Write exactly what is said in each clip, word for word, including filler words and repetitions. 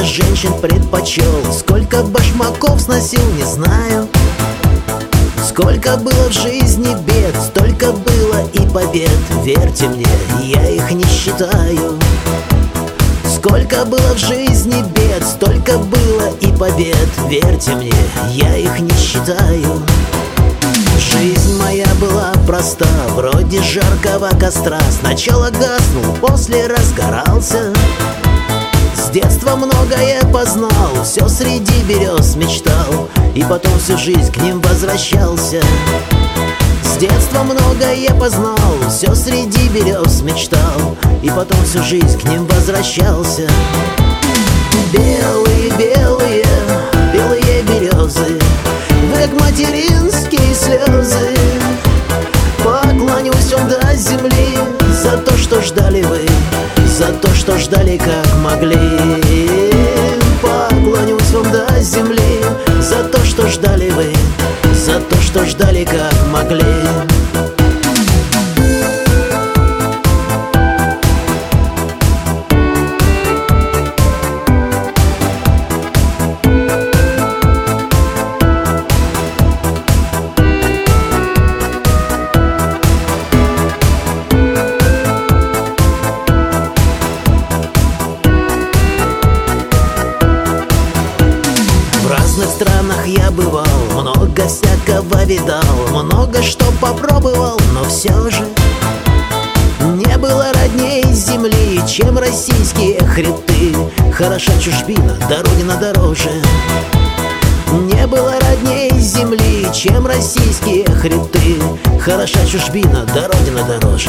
Сколько женщин предпочел, сколько башмаков сносил, не знаю. Сколько было в жизни бед, столько было и побед. Верьте мне, я их не считаю. Сколько было в жизни бед, столько было и побед. Верьте мне, я их не считаю. Жизнь моя была проста, вроде жаркого костра. Сначала гаснул, после разгорался. С детства многое познал, все среди берез мечтал, и потом всю жизнь к ним возвращался. С детства многое познал, все среди берез мечтал, и потом всю жизнь к ним возвращался. Белые, белые, белые березы, вы как материнские слезы. Поклонюсь вам до земли за то, что ждали вы, за то, что ждали, как могли. Поклонюсь вам до земли за то, что ждали вы, за то, что ждали, как могли. В разных странах я бывал, много всякого видал, много что попробовал, но все же не было родней земли, чем российские хребты. Хороша чужбина, да родина дороже. Не было родней земли, чем российские хребты. Хороша чужбина, да родина дороже.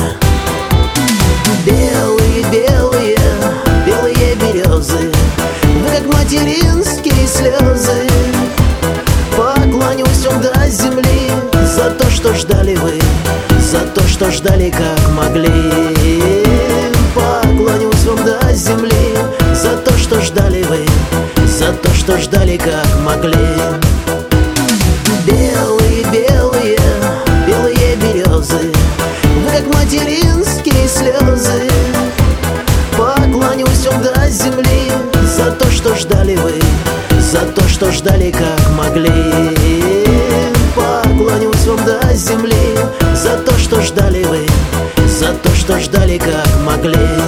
Белые, белые, белые березы, вы как материнские слезы. Поклонюсь вам до земли за то, что ждали вы, за то, что ждали, как могли. Поклонюсь вам до земли за то, что ждали вы, за то, что ждали, как могли. Белые, белые, белые березы, вы как материнские слезы. Поклонюсь вам до земли за то, что ждали вы, за то, что ждали, как могли. Поклонюсь вам до земли за то, что ждали вы, за то, что ждали, как могли.